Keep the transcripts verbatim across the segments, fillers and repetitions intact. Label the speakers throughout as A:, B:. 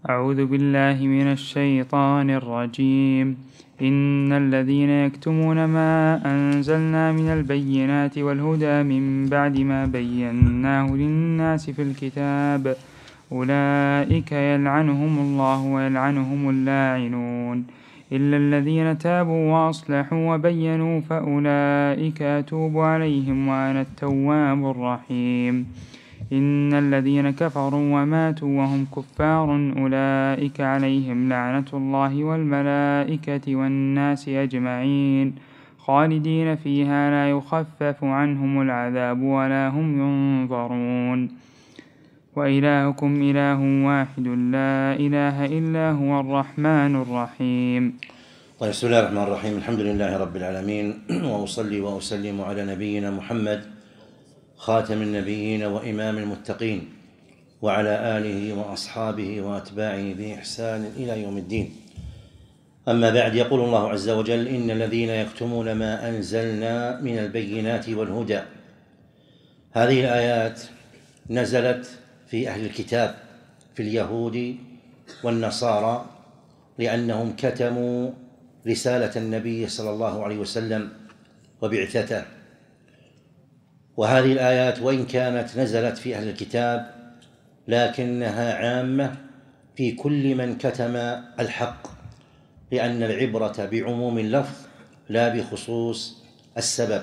A: أعوذ بالله من الشيطان الرجيم. إن الذين يكتمون ما أنزلنا من البينات والهدى من بعد ما بيناه للناس في الكتاب أولئك يلعنهم الله ويلعنهم اللاعنون إلا الذين تابوا وأصلحوا وبينوا فأولئك أتوب عليهم وأنا التواب الرحيم. إن الذين كفروا وماتوا وهم كفار أولئك عليهم لعنة الله والملائكة والناس أجمعين خالدين فيها لا يخفف عنهم العذاب ولا هم ينظرون. وإلهكم إله واحد لا إله إلا هو الرحمن الرحيم.
B: طيب، بسم الله الرحمن الرحيم. الحمد لله رب العالمين، وأصلي وأسلم على نبينا محمد خاتم النبيين وإمام المتقين وعلى آله وأصحابه وأتباعه بإحسان إلى يوم الدين. أما بعد، يقول الله عز وجل: إن الذين يكتمون ما أنزلنا من البينات والهدى. هذه الآيات نزلت في أهل الكتاب، في اليهود والنصارى، لأنهم كتموا رسالة النبي صلى الله عليه وسلم وبعثته. وهذه الآيات وإن كانت نزلت في أهل الكتاب لكنها عامة في كل من كتم الحق، لأن العبرة بعموم اللفظ لا بخصوص السبب.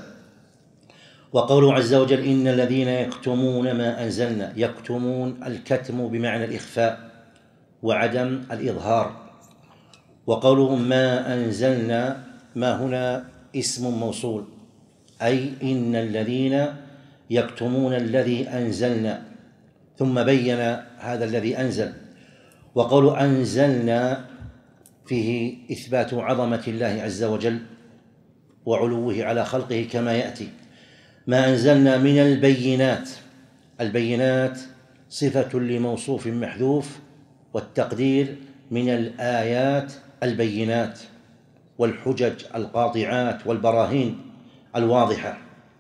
B: وقوله عز وجل: إن الذين يكتمون ما أنزلنا. يكتمون، الكتم بمعنى الإخفاء وعدم الإظهار. وقولهم ما أنزلنا، ما هنا اسم موصول، أي إن الذين يكتمون الذي أنزلنا، ثم بين هذا الذي أنزل. وقول أنزلنا فيه إثبات عظمة الله عز وجل وعلوه على خلقه كما يأتي. ما أنزلنا من البينات. البينات صفة لموصوف محذوف، والتقدير من الآيات البينات والحجج القاطعات والبراهين الواضحة.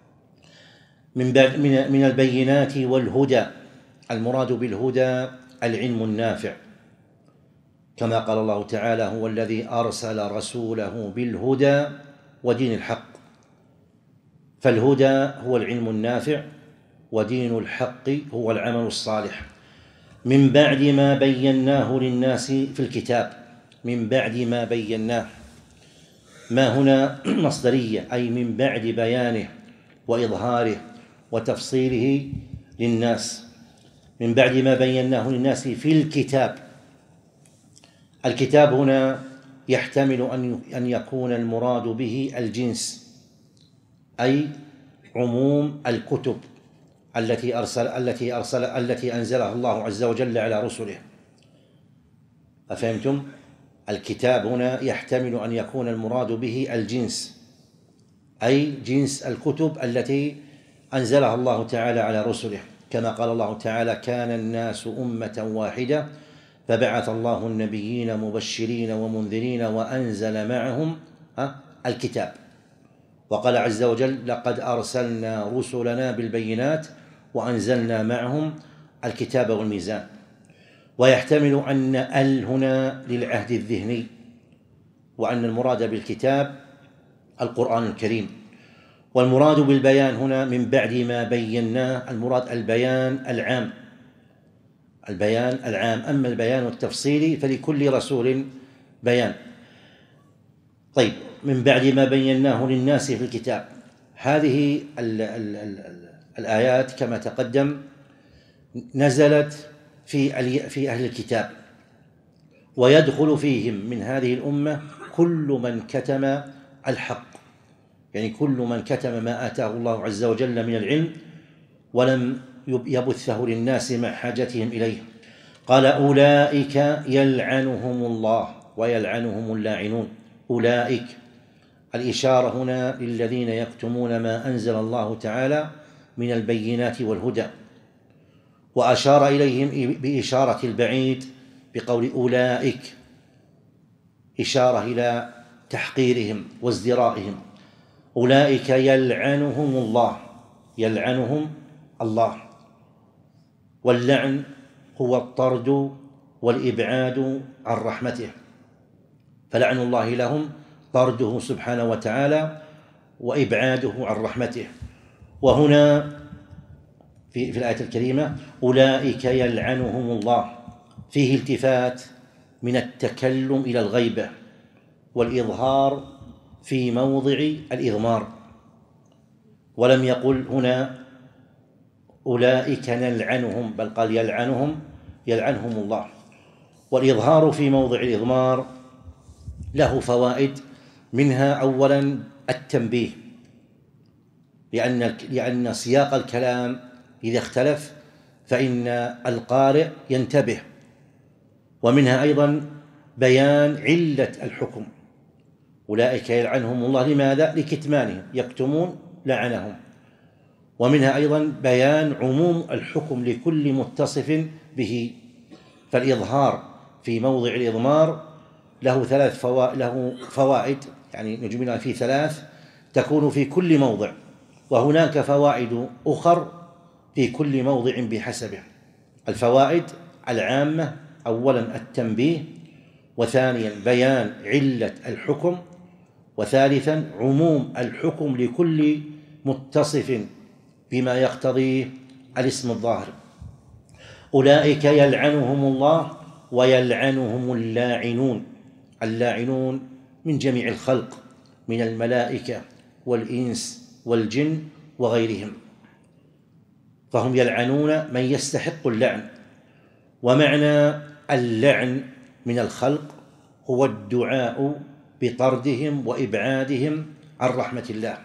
B: من من البينات والهدى. المراد بالهدى العلم النافع، كما قال الله تعالى: هو الذي أرسل رسوله بالهدى ودين الحق. فالهدى هو العلم النافع، ودين الحق هو العمل الصالح. من بعد ما بيناه للناس في الكتاب. من بعد ما بيناه، ما هنا مصدرية، أي من بعد بيانه وإظهاره وتفصيله للناس. من بعد ما بيناه للناس في الكتاب. الكتاب هنا يحتمل أن يكون المراد به الجنس، أي عموم الكتب التي أرسل التي أرسل التي أنزلها الله عز وجل على رسله. أفهمتم؟ الكتاب هنا يحتمل أن يكون المراد به الجنس، أي جنس الكتب التي أنزلها الله تعالى على رسله، كما قال الله تعالى: كان الناس أمة واحدة فبعث الله النبيين مبشرين ومنذرين وأنزل معهم الكتاب. وقال عز وجل: لقد أرسلنا رسلنا بالبينات وأنزلنا معهم الكتاب والميزان. ويحتمل أن ال هنا للعهد الذهني، وأن المراد بالكتاب القرآن الكريم. والمراد بالبيان هنا من بعد ما بيناه، المراد البيان العام، البيان العام. أما البيان التفصيلي فلكل رسول بيان. طيب، من بعد ما بيناه للناس في الكتاب. هذه ال ال ال الآيات كما تقدم نزلت في في أهل الكتاب، ويدخل فيهم من هذه الأمة كل من كتم الحق، يعني كل من كتم ما آتاه الله عز وجل من العلم ولم يبثه للناس مع حاجتهم إليه. قال: أولئك يلعنهم الله ويلعنهم اللاعنون. أولئك، الإشارة هنا للذين يكتمون ما أنزل الله تعالى من البينات والهدى، وأشار إليهم بإشارة البعيد بقول أولئك، إشارة إلى تحقيرهم وازدرائهم. أولئك يلعنهم الله، يلعنهم الله. واللعن هو الطرد والإبعاد عن رحمته، فلعن الله لهم طرده سبحانه وتعالى وإبعاده عن رحمته. وهنا في, في الآية الكريمة أولئك يلعنهم الله، فيه التفات من التكلم إلى الغيبة والإظهار في موضع الإضمار، ولم يقل هنا أولئك نلعنهم، بل قال يلعنهم يلعنهم الله. والإظهار في موضع الإضمار له فوائد، منها أولا التنبيه، لأن لأن سياق الكلام إذا اختلف فإن القارئ ينتبه، ومنها أيضا بيان علة الحكم، أولئك يلعنهم الله، لماذا؟ لكتمانهم، يكتمون لعنهم. ومنها أيضا بيان عموم الحكم لكل متصف به، فالإظهار في موضع الإضمار له ثلاث فوائد له فوائد يعني نجملها في ثلاث تكون في كل موضع، وهناك فوائد أخر في كل موضع بحسبه. الفوائد العامة أولا التنبيه، وثانيا بيان علة الحكم، وثالثا عموم الحكم لكل متصف بما يقتضيه الاسم الظاهر. أولئك يلعنهم الله ويلعنهم اللاعنون، اللاعنون من جميع الخلق من الملائكة والإنس والجن وغيرهم، فهم يلعنون من يستحق اللعن. ومعنى اللعن من الخلق هو الدعاء بطردهم وإبعادهم عن رحمة الله.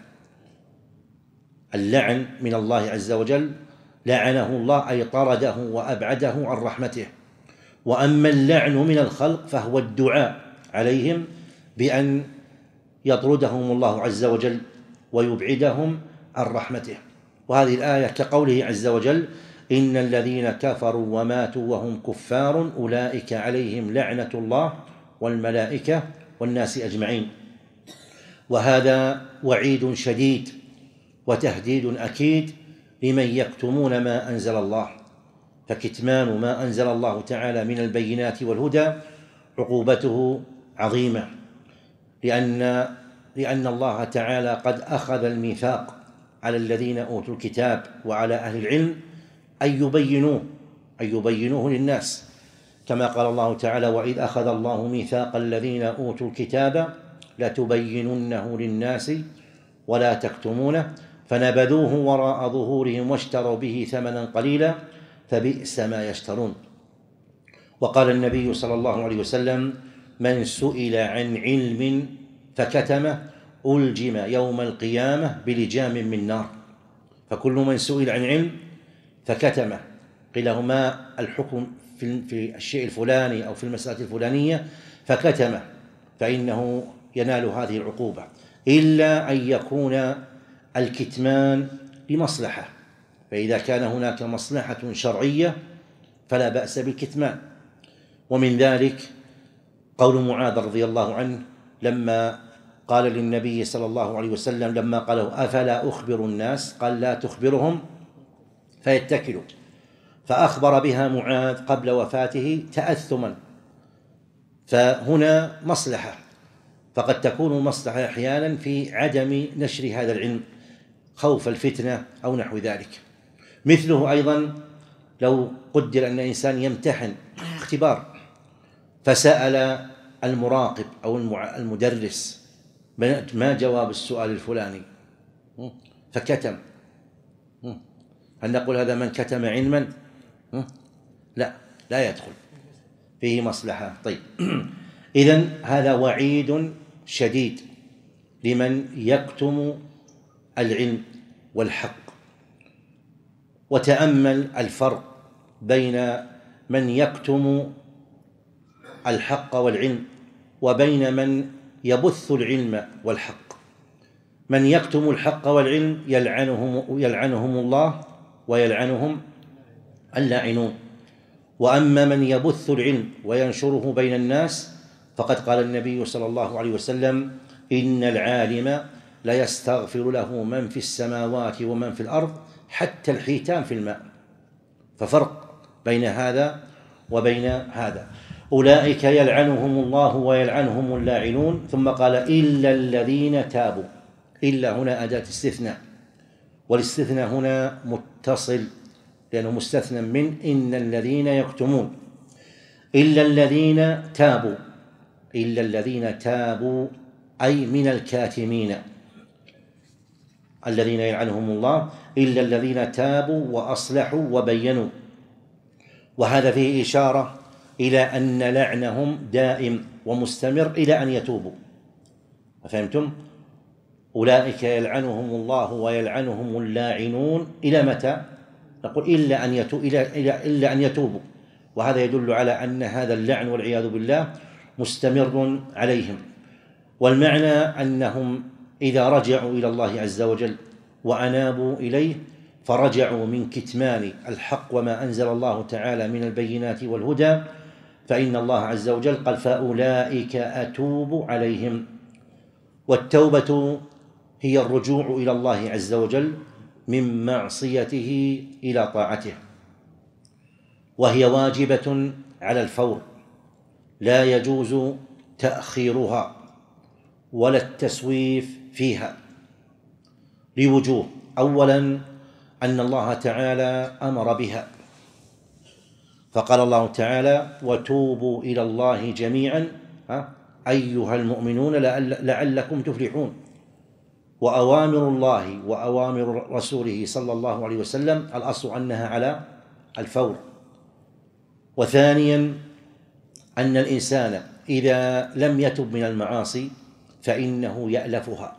B: اللعن من الله عز وجل، لعنه الله أي طرده وأبعده عن رحمته. وأما اللعن من الخلق فهو الدعاء عليهم بأن يطردهم الله عز وجل ويبعدهم عن رحمته. وهذه الآية كقوله عز وجل إن الذين كفروا وماتوا وهم كفار أولئك عليهم لعنة الله والملائكة والناس أجمعين. وهذا وعيد شديد وتهديد أكيد لمن يكتمون ما أنزل الله، فكتمان ما أنزل الله تعالى من البينات والهدى عقوبته عظيمة، لأن لأن الله تعالى قد أخذ الميثاق على الذين أوتوا الكتاب وعلى أهل العلم أن يبينوه أن يبينوه للناس، كما قال الله تعالى وإذ أخذ الله ميثاق الذين أوتوا الكتاب لتبيننه للناس ولا تكتمونه فنبذوه وراء ظهورهم واشتروا به ثمنا قليلا فبئس ما يشترون. وقال النبي صلى الله عليه وسلم من سئل عن علم فكتمه ألجم يوم القيامة بلجام من نار. فكل من سئل عن علم فكتمه، قيل له ما الحكم في الشيء الفلاني أو في المسألة الفلانية فكتمه فإنه ينال هذه العقوبة، إلا أن يكون الكتمان لمصلحة، فإذا كان هناك مصلحة شرعية فلا بأس بالكتمان. ومن ذلك قول معاذ رضي الله عنه لما قال للنبي صلى الله عليه وسلم لما قاله أفلا أخبر الناس، قال لا تخبرهم فيتكلوا، فأخبر بها معاذ قبل وفاته تأثما. فهنا مصلحة، فقد تكون مصلحة أحيانا في عدم نشر هذا العلم خوف الفتنة أو نحو ذلك. مثله أيضا لو قدر أن إنسان يمتحن اختبار فسأل المراقب أو المدرس ما جواب السؤال الفلاني فكتم، هل نقول هذا من كتم علما؟ لا، لا يدخل فيه مصلحة. طيب إذن هذا وعيد شديد لمن يكتم العلم والحق. وتأمل الفرق بين من يكتم الحق والعلم وبين من يبث العلم والحق. من يكتم الحق والعلم يلعنهم, يلعنهم الله ويلعنهم اللاعنون. وأما من يبث العلم وينشره بين الناس فقد قال النبي صلى الله عليه وسلم إن العالم لا يستغفر له من في السماوات ومن في الأرض حتى الحيتان في الماء. ففرق بين هذا وبين هذا. أولئك يلعنهم الله ويلعنهم اللاعنون. ثم قال إلا الذين تابوا. إلا هنا أداة استثناء، والاستثناء هنا متصل لأنه مستثنى من إن الذين يكتمون. إلا الذين تابوا، إلا الذين تابوا أي من الكاتمين الذين يلعنهم الله، إلا الذين تابوا وأصلحوا وبينوا. وهذا فيه إشارة إلى أن لعنهم دائم ومستمر إلى أن يتوبوا. فهمتم؟ أولئك يلعنهم الله ويلعنهم اللاعنون إلى متى؟ نقول إلا أن يتوبوا، إلا, إلا أن يتوبوا. وهذا يدل على أن هذا اللعن والعياذ بالله مستمر عليهم. والمعنى أنهم إذا رجعوا إلى الله عز وجل وأنابوا إليه فرجعوا من كتمان الحق وما أنزل الله تعالى من البينات والهدى، فإن الله عز وجل قال فأولئك أتوب عليهم. والتوبة هي الرجوع إلى الله عز وجل من معصيته إلى طاعته، وهي واجبة على الفور، لا يجوز تأخيرها ولا التسويف فيها لوجوه. أولا أن الله تعالى أمر بها، فقال الله تعالى وتوبوا إلى الله جميعا أيها المؤمنون لعلكم تفلحون. وأوامر الله وأوامر رسوله صلى الله عليه وسلم الأصل أنها على الفور. وثانيا أن الإنسان إذا لم يتب من المعاصي فإنه يألفها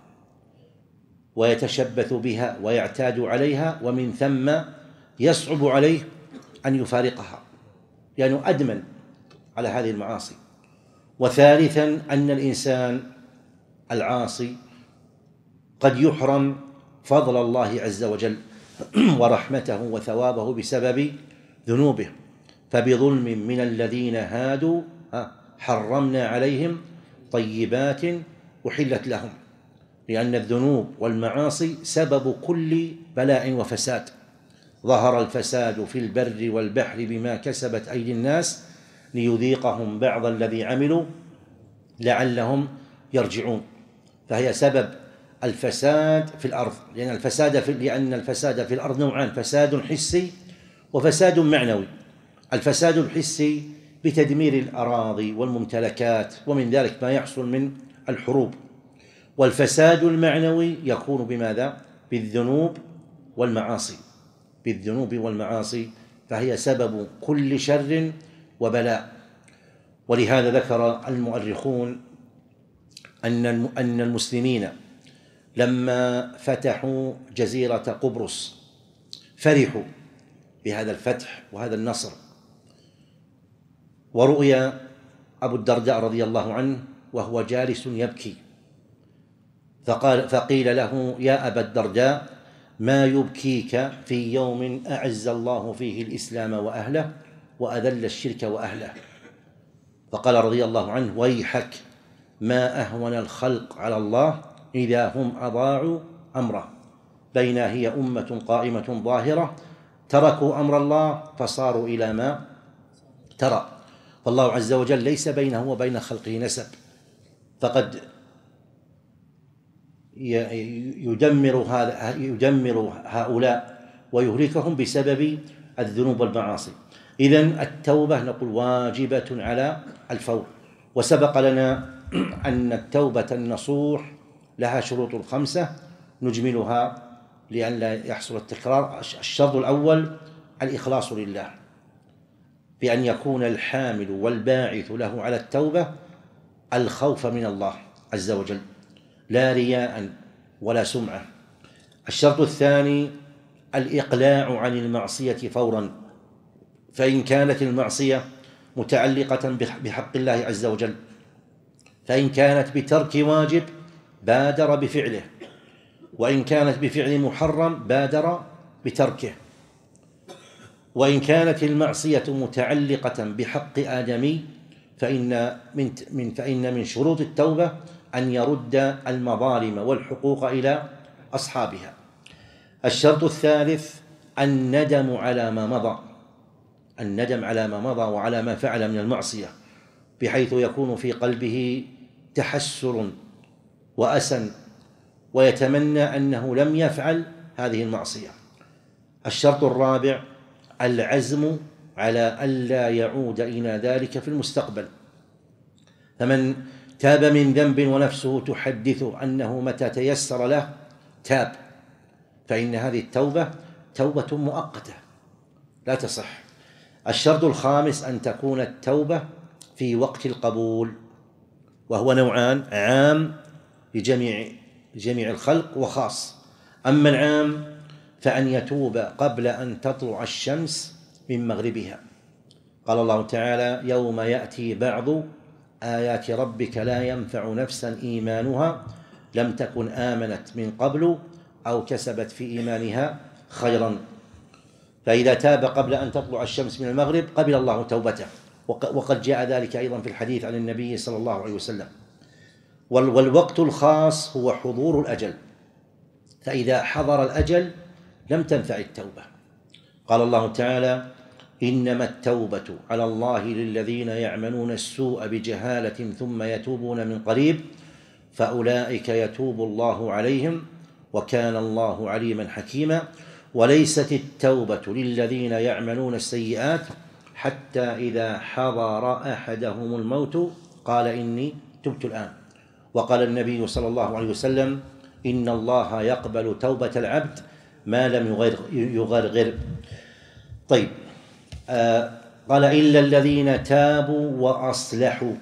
B: ويتشبث بها ويعتاد عليها، ومن ثم يصعب عليه أن يفارقها لأنه أدمن على هذه المعاصي. وثالثا أن الإنسان العاصي قد يحرم فضل الله عز وجل ورحمته وثوابه بسبب ذنوبه. فبظلم من الذين هادوا حرمنا عليهم طيبات أحلت لهم، لأن الذنوب والمعاصي سبب كل بلاء وفساد. ظهر الفساد في البر والبحر بما كسبت أيدي الناس ليذيقهم بعض الذي عملوا لعلهم يرجعون. فهي سبب الفساد في الأرض، لأن الفساد في لأن الفساد في الأرض نوعان: فساد حسي وفساد معنوي. الفساد الحسي بتدمير الأراضي والممتلكات، ومن ذلك ما يحصل من الحروب. والفساد المعنوي يكون بماذا؟ بالذنوب والمعاصي، بالذنوب والمعاصي، فهي سبب كل شر وبلاء. ولهذا ذكر المؤرخون أن أن المسلمين لما فتحوا جزيرة قبرص فرحوا بهذا الفتح وهذا النصر. ورؤي أبو الدرداء رضي الله عنه وهو جالس يبكي، فقال فقيل له يا أبا الدرداء ما يبكيك في يوم أعز الله فيه الإسلام وأهله وأذل الشرك وأهله؟ فقال رضي الله عنه ويحك، ما أهون الخلق على الله إذا هم أضاعوا أمره، بين هي أمة قائمة ظاهرة تركوا أمر الله فصاروا إلى ما ترى. فالله عز وجل ليس بينه وبين خلقه نسب، فقد يدمر هذا يدمر هؤلاء ويهلكهم بسبب الذنوب والمعاصي. إذن التوبة نقول واجبة على الفور. وسبق لنا أن التوبة النصوح لها شروط الخمسة نجملها لئلا يحصل التكرار. الشرط الأول الإخلاص لله، بأن يكون الحامل والباعث له على التوبة الخوف من الله عز وجل، لا رياء ولا سمعة. الشرط الثاني الإقلاع عن المعصية فورا، فإن كانت المعصية متعلقة بحق الله عز وجل، فإن كانت بترك واجب بادر بفعله، وإن كانت بفعل محرم بادر بتركه. وإن كانت المعصية متعلقة بحق آدمي فإن من من فإن من شروط التوبة أن يرد المظالم والحقوق إلى أصحابها. الشرط الثالث الندم على ما مضى، الندم على ما مضى وعلى ما فعل من المعصية، بحيث يكون في قلبه تحسر وأسى ويتمنى أنه لم يفعل هذه المعصية. الشرط الرابع العزم على ألا يعود إلى ذلك في المستقبل. فمن تاب من ذنب ونفسه تحدث أنه متى تيسر له تاب، فإن هذه التوبة توبة مؤقتة لا تصح. الشرط الخامس أن تكون التوبة في وقت القبول، وهو نوعان: عام لجميع جميع الخلق وخاص. أما العام فأن يتوب قبل أن تطلع الشمس من مغربها. قال الله تعالى: يوم يأتي بعض آيات ربك لا ينفع نفسا إيمانها لم تكن آمنت من قبل أو كسبت في إيمانها خيرا. فإذا تاب قبل أن تطلع الشمس من المغرب قبل الله توبته، وقد جاء ذلك أيضا في الحديث عن النبي صلى الله عليه وسلم. والوقت الخاص هو حضور الأجل، فإذا حضر الأجل لم تنفع التوبة. قال الله تعالى: إنما التوبة على الله للذين يعملون السوء بجهالة ثم يتوبون من قريب فأولئك يتوب الله عليهم وكان الله عليما حكيما. وليست التوبة للذين يعملون السيئات حتى إذا حضر أحدهم الموت قال إني تبت الآن. وقال النبي صلى الله عليه وسلم: إن الله يقبل توبة العبد ما لم يغرغر. طيب، آه قال: إلا الذين تابوا وأصلحوا.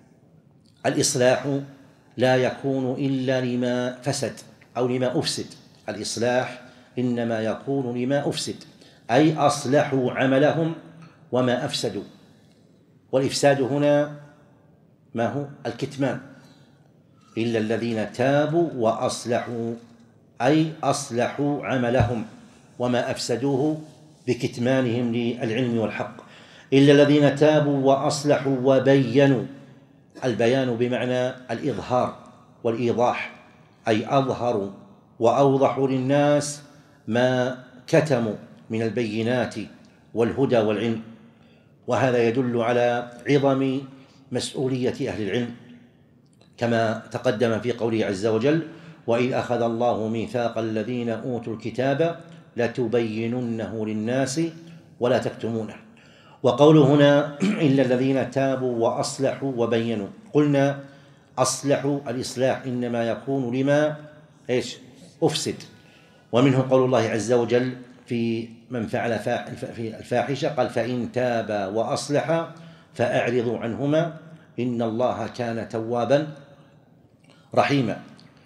B: الإصلاح لا يكون إلا لما فسد أو لما أفسد. الإصلاح إنما يكون لما أفسد، أي أصلحوا عملهم وما أفسدوا. والإفساد هنا ما هو؟ الكتمان. إلا الذين تابوا وأصلحوا، أي أصلحوا عملهم وما أفسدوه بكتمانهم للعلم والحق. إلا الذين تابوا وأصلحوا وبينوا. البيان بمعنى الإظهار والإيضاح، أي أظهروا وأوضحوا للناس ما كتموا من البينات والهدى والعلم. وهذا يدل على عظم مسؤولية أهل العلم، كما تقدم في قوله عز وجل: وإذ أخذ الله ميثاق الذين أوتوا الكتاب لتبيننه للناس ولا تكتمونه. وقوله هنا: إلا الذين تابوا وأصلحوا وبينوا. قلنا أصلحوا، الإصلاح إنما يكون لما إيش؟ أفسد. ومنه قول الله عز وجل في من فعل في الفاحشة قال: فإن تابا وأصلحا فأعرضوا عنهما إن الله كان توابا رحيما.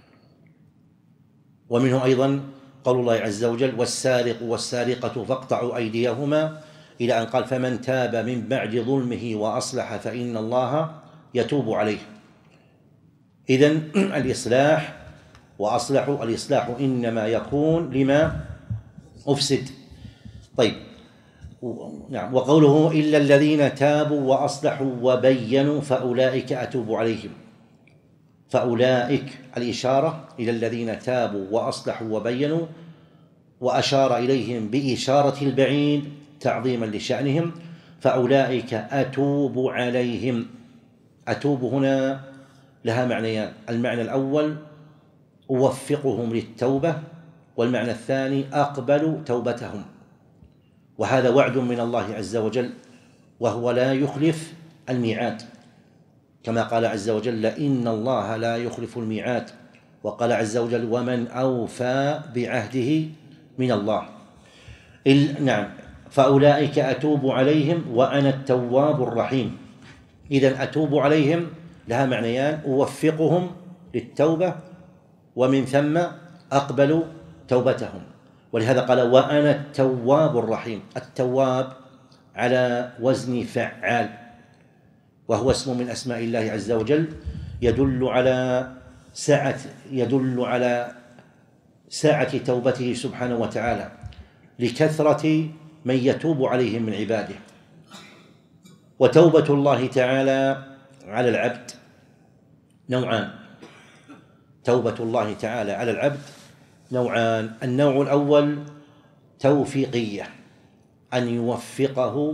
B: ومنه أيضا قول الله عز وجل: والسارق والسارقة فاقطعوا أيديهما، إلى أن قال: فمن تاب من بعد ظلمه وأصلح فإن الله يتوب عليه. إذن الإصلاح وأصلحوا، الإصلاح إنما يكون لما أفسد. طيب، نعم. وقوله: إلا الذين تابوا وأصلحوا وبينوا فأولئك أتوب عليهم. فأولئك الإشارة إلى الذين تابوا وأصلحوا وبينوا، وأشار إليهم بإشارة البعيد تعظيما لشأنهم. فأولئك أتوب عليهم. أتوب هنا لها معنيان: المعنى الأول أوفقهم للتوبة، والمعنى الثاني أقبل توبتهم. وهذا وعد من الله عز وجل، وهو لا يخلف الميعاد، كما قال عز وجل: إن الله لا يخلف الميعاد. وقال عز وجل: ومن أوفى بعهده من الله. نعم. فأولئك أتوب عليهم وأنا التواب الرحيم. إذن أتوب عليهم لها معنيان: أوفقهم للتوبة، ومن ثم أقبل توبتهم. ولهذا قال: وأنا التواب الرحيم. التواب على وزن فعال، وهو اسم من أسماء الله عز وجل، يدل على سعة يدل على سعة توبته سبحانه وتعالى لكثرة من يتوب عليهم من عباده. وتوبة الله تعالى على العبد نوعان. توبة الله تعالى على العبد نوعان: النوع الأول توفيقية، أن يوفقه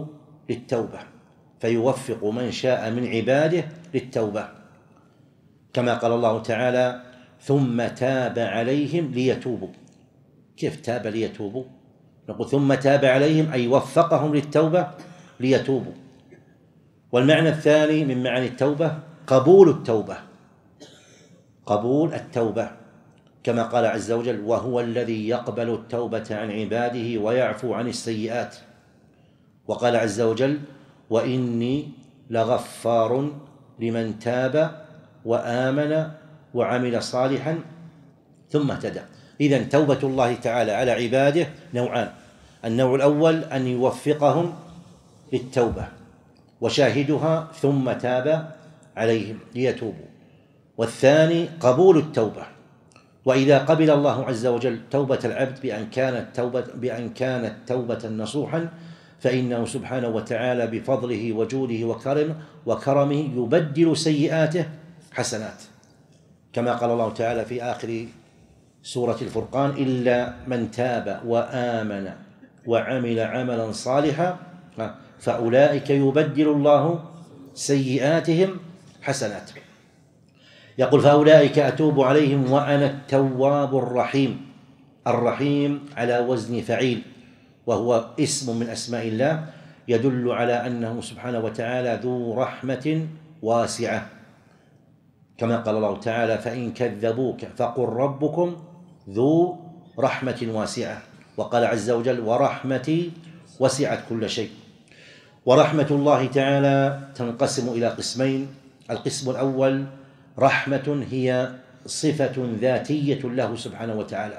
B: للتوبة، فيوفق من شاء من عباده للتوبة، كما قال الله تعالى: ثم تاب عليهم ليتوبوا. كيف تاب ليتوبوا؟ نقول ثم تاب عليهم أي وفقهم للتوبة ليتوبوا. والمعنى الثاني من معاني التوبة قبول التوبة، قبول التوبة، كما قال عز وجل: وهو الذي يقبل التوبة عن عباده ويعفو عن السيئات. وقال عز وجل: وإني لغفار لمن تاب وآمن وعمل صالحا ثم اهتدى. إذن توبة الله تعالى على عباده نوعان: النوع الأول أن يوفقهم للتوبة، وشاهدها ثم تاب عليهم ليتوبوا، والثاني قبول التوبة. وإذا قبل الله عز وجل توبة العبد بأن كانت توبة, بأن كانت توبة نصوحا، فإنه سبحانه وتعالى بفضله وجوده وكرمه, وكرمه يبدل سيئاته حسنات، كما قال الله تعالى في آخر سورة الفرقان: إلا من تاب وآمن وعمل عملا صالحا فأولئك يبدل الله سيئاتهم حسنات. يقول: فأولئك أتوب عليهم وأنا التواب الرحيم. الرحيم على وزن فعيل، وهو اسم من أسماء الله يدل على أنه سبحانه وتعالى ذو رحمة واسعة، كما قال الله تعالى: فإن كذبوك فقل ربكم ذو رحمة واسعة. وقال عز وجل: ورحمتي وسعت كل شيء. ورحمة الله تعالى تنقسم إلى قسمين: القسم الأول رحمة هي صفة ذاتية له سبحانه وتعالى،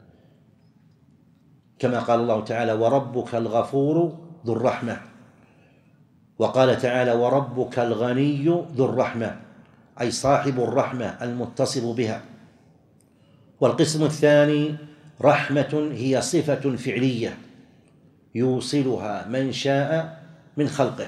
B: كما قال الله تعالى: وربك الغفور ذو الرحمة. وقال تعالى: وربك الغني ذو الرحمة، أي صاحب الرحمة المتصف بها. والقسم الثاني رحمة هي صفة فعلية يوصلها من شاء من خلقه،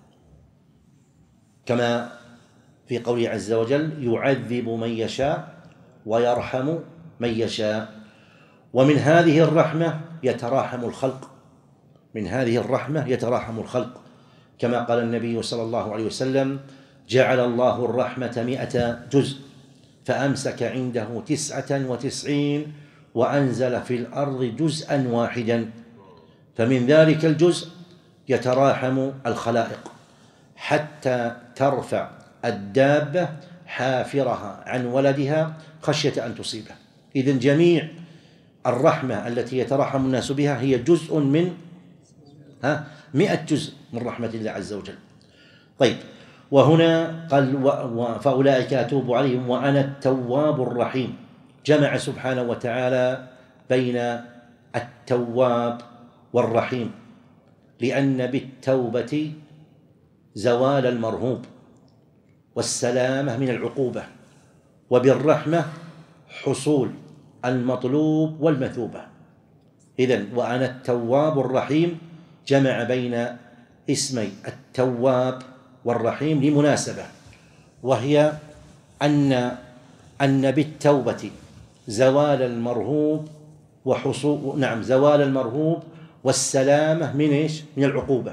B: كما في قوله عز وجل: يعذب من يشاء ويرحم من يشاء. ومن هذه الرحمة يتراحم الخلق، من هذه الرحمة يتراحم الخلق، كما قال النبي صلى الله عليه وسلم: جعل الله الرحمة مئة جزء فأمسك عنده تسعة وتسعين وأنزل في الأرض جزءا واحدا، فمن ذلك الجزء يتراحم الخلائق حتى ترفع الدابة حافرها عن ولدها خشية أن تصيبه. إذن جميع الرحمة التي يتراحم الناس بها هي جزء من ها مئة جزء من رحمة الله عز وجل. طيب، وهنا قال: فأولئك أتوب عليهم وأنا التواب الرحيم. جمع سبحانه وتعالى بين التواب والرحيم، لأن بالتوبة زوال المرهوب والسلامة من العقوبة، وبالرحمة حصول المطلوب والمثوبة. إذن وأنا التواب الرحيم جمع بين اسمي التواب والرحيم لمناسبة، وهي أن أن بالتوبة زوال المرهوب وحصول نعم زوال المرهوب والسلامة من إيش؟ من العقوبة،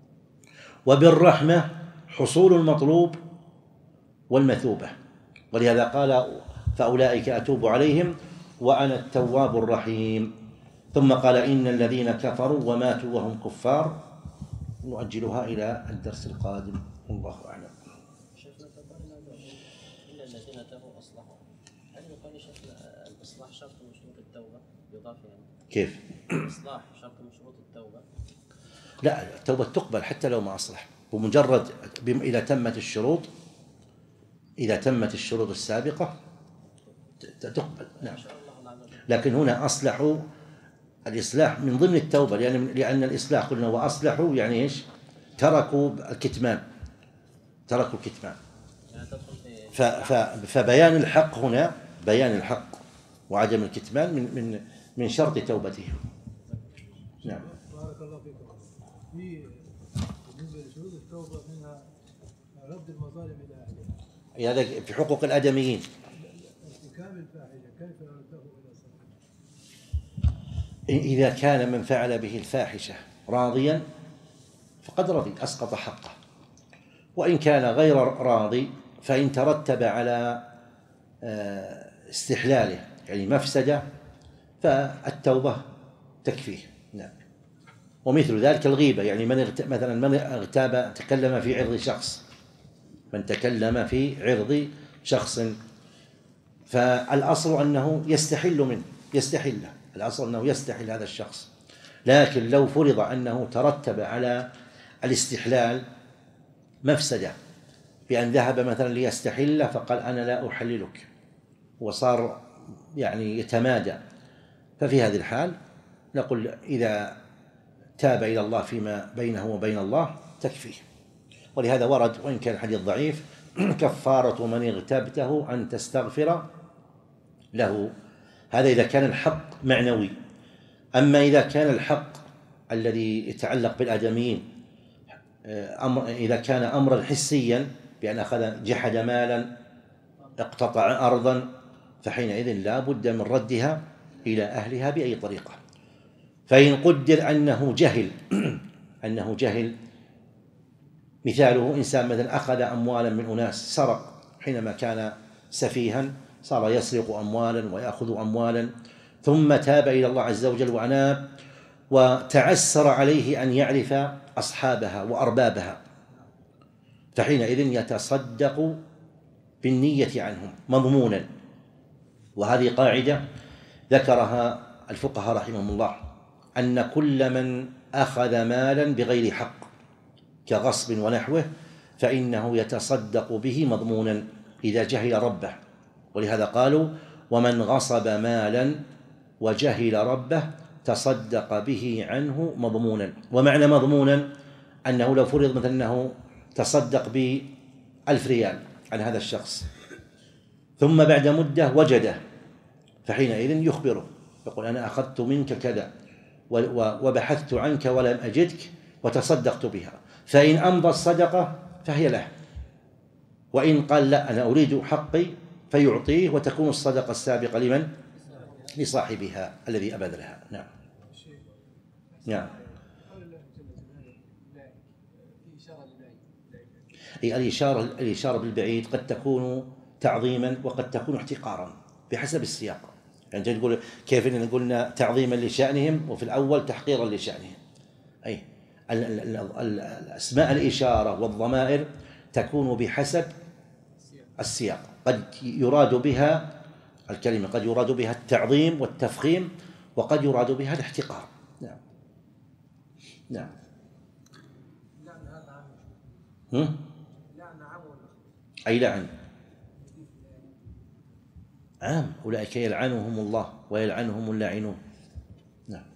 B: وبالرحمة حصول المطلوب والمثوبة. ولهذا قال: فأولئك أتوب عليهم وأنا التواب الرحيم. ثم قال: إن الذين كفروا وماتوا وهم كفار. نؤجلها إلى الدرس القادم، والله أعلم.
C: شيخنا تقولنا إن الذين تابوا أصلحوا، هل يقال شيخنا الإصلاح شرط من شروط التوبة يضاف يعني؟
B: كيف؟
C: الإصلاح شرط من شروط التوبة؟
B: لا، التوبة تقبل حتى لو ما أصلح، بمجرد إذا تمت الشروط إذا تمت الشروط السابقة تقبل. نعم. لكن هنا أصلحوا، الإصلاح من ضمن التوبة، لأن لأن الإصلاح قلنا وأصلحوا يعني إيش؟ تركوا الكتمان، تركوا الكتمان. فبيان الحق هنا، بيان الحق وعدم الكتمان من من من شرط توبتهم. نعم.
D: بارك الله فيكم. في بالنسبة لشروط التوبة منها رد المظالم إلى أهلها.
B: هذا في حقوق الآدميين.
D: ارتكاب الفاحشة كيف يرده إلى صاحبه؟
B: إذا كان من فعل به الفاحشة راضيا فقد رضي أسقط حقه. وإن كان غير راضي فإن ترتب على استحلاله يعني مفسدة فالتوبة تكفيه. نعم. ومثل ذلك الغيبة، يعني من مثلا من اغتاب تكلم في عرض شخص، من تكلم في عرض شخص فالأصل أنه يستحل منه يستحله الأصل أنه يستحل هذا الشخص. لكن لو فرض أنه ترتب على الاستحلال مفسدة بأن ذهب مثلا ليستحل فقال أنا لا أحللك وصار يعني يتمادى، ففي هذه الحال نقول إذا تاب إلى الله فيما بينه وبين الله تكفيه. ولهذا ورد وإن كان الحديث ضعيف كفارة من اغتبته أن تستغفر له. هذا إذا كان الحق معنوي. أما إذا كان الحق الذي يتعلق بالآدميين أمر، إذا كان أمرا حسيا بأن أخذ جحد مالا اقتطع أرضا فحينئذ لا بد من ردها إلى أهلها بأي طريقة. فإن قدر أنه جهل أنه جهل مثاله إنسان مثلا أخذ أموالا من أناس، سرق حينما كان سفيها صار يسرق أموالا ويأخذ أموالا، ثم تاب إلى الله عز وجل وأناب وتعسر عليه أن يعرف أصحابها وأربابها، فحينئذ يتصدق بالنية عنهم مضمونا. وهذه قاعدة ذكرها الفقهاء رحمهم الله، أن كل من أخذ مالا بغير حق كغصب ونحوه فإنه يتصدق به مضمونا إذا جهل ربه. ولهذا قالوا ومن غصب مالا وجهل ربه تصدق به عنه مضمونا. ومعنى مضمونا أنه لو فرض مثلا أنه تصدق بألف ريال عن هذا الشخص ثم بعد مدة وجده فحينئذ يخبره يقول أنا أخذت منك كذا وبحثت عنك ولم أجدك وتصدقت بها، فإن أمضى الصدقة فهي له، وإن قال لا أنا أريد حقي فيعطيه وتكون الصدقة السابقة لمن؟ لصاحبها الذي أبذلها. نعم. نعم. أي الإشارة الإشارة بالبعيد قد تكون تعظيما وقد تكون احتقارا بحسب السياق. يعني تقول كيف إن قلنا تعظيما لشأنهم وفي الأول تحقيرا لشأنهم. أي الأسماء الإشارة والضمائر تكون بحسب السياق، قد يراد بها الكلمة قد يراد بها التعظيم والتفخيم وقد يراد بها الاحتقار. نعم. نعم. هم؟ أي لعن عام، أولئك يلعنهم الله ويلعنهم اللاعنون. نعم.